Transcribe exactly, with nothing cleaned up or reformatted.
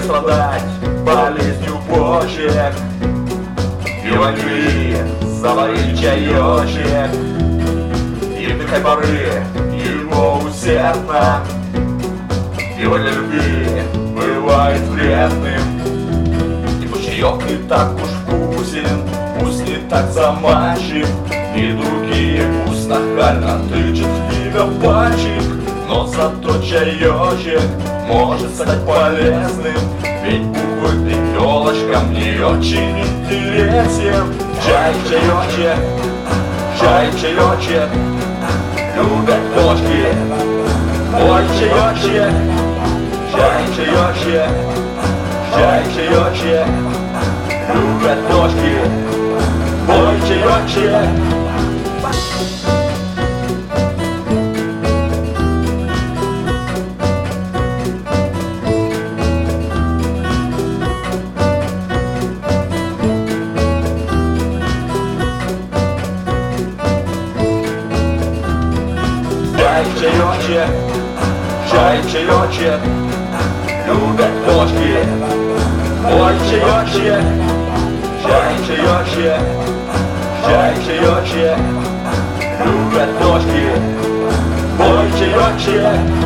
страдать болезнью почек. Пивай гри, завари чаечек и вдыхай пары его усердно. Пиво для любви бывает вредным, и пусть чаек не так уж вкусен, пусть не так заманчив, и другие пусть нахально тычут в пиво пальчик. Но зато чаечек может стать полезным, ведь буквы и телочкам не очень интересен. Чай, чаечек, чай, чаечек, любят дочки. Ой, чаечек, чай, чаечек, чай, чаечек, любят дочки. Ой, чаечек. Чай, чаечек, чай, чаечек, любят дочки. Ой, чаечек, чай, чаечек, чай, чаечек, любят дочки. Ой, чаечек.